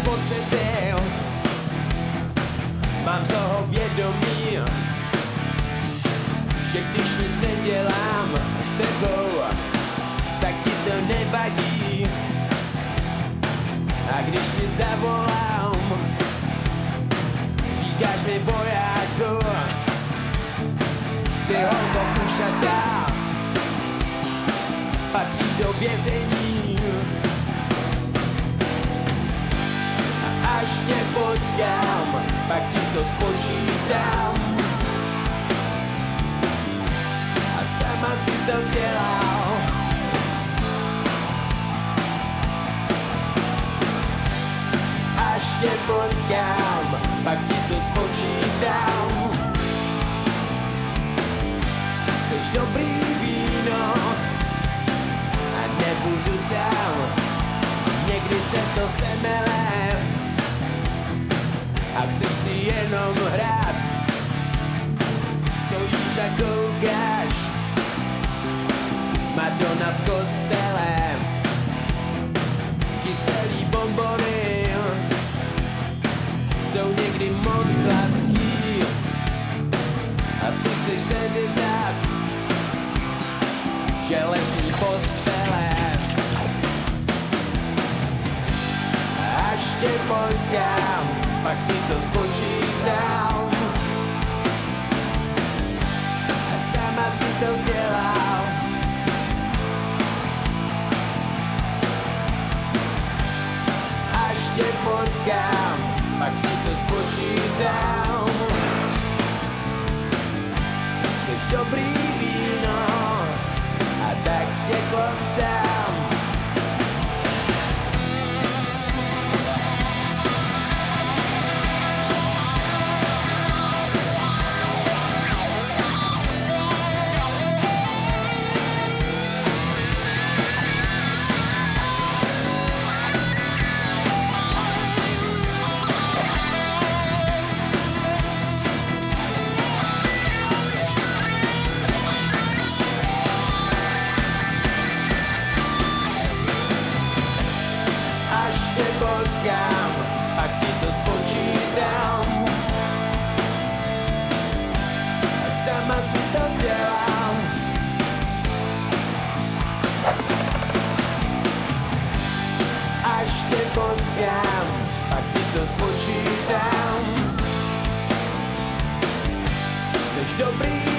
pocity, mám z toho vědomí, že když nic nedělám s tebou, tak ti to nevadí. A když ti zavolám, říkáš mi vojáku, ty holko ušatá, patříš do vězení. A až tě potkám, pak ti to spočítám. A sama si to dělal. Až tě potkám, pak ti to spočítám. Jseš dobrý víno a nebudu sám. Někdy se to semele a chceš si jenom hrát. Stojíš a koukáš, Madonna v kostele, kyselý bonbony jsou někdy moc sladký. Asi chceš seřezat železný postele. Až tě potkám, pak ti to spočítám. A sama si to dělám. Až tě potkám, pak ti to spočítám. Jseš dobrý víno a tak tě kloptám. Potkám, pak ti to spočítám. A sama si to dělám. Až tě potkám, pak ti to spočítám. Jseš dobrý